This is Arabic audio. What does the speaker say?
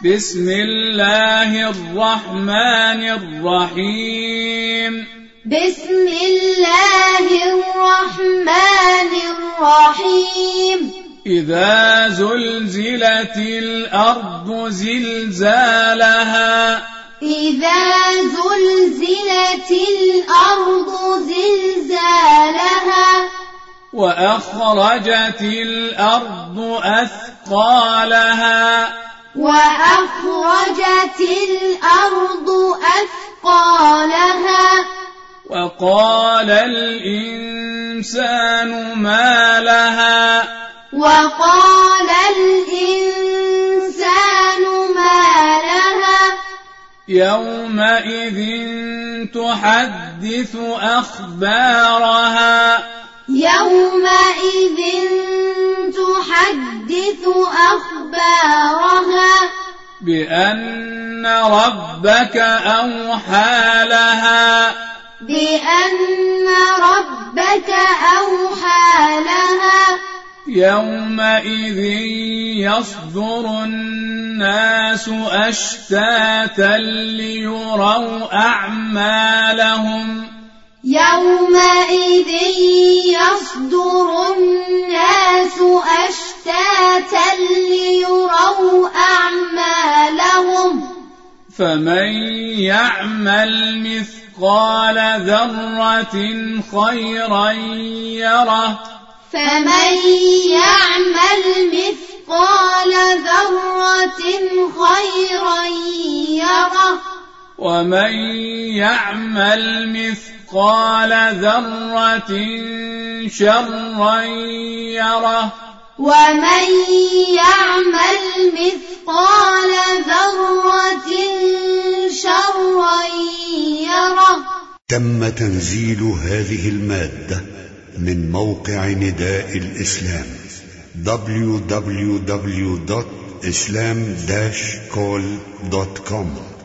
بسم الله الرحمن الرحيم بسم الله الرحمن الرحيم إذا زلزلت الأرض زلزالها إذا زلزلت الأرض زلزالها وأخرجت الأرض أثقالها وأخرجت الأرض أثقالها وقال الإنسان ما لها وقال الإنسان ما لها يومئذ تحدث أخبارها يومئذ تحدث أخبارها بأن ربك أوحى لها بأن ربك أوحى لها يومئذ يصدر الناس أشتاتا ليروا أعمالهم يومئذ يصدر الناس أشتاتا ليروا أعمالهم فمن يعمل مثقال ذرة خيرا يره فمن يعمل مثقال ذرة خيرا يره ومن يعمل مثقال ذرة شرا يره ومن يعمل مثقال ذرة شرا يره. تم تنزيل هذه المادة من موقع نداء الإسلام www.islam-call.com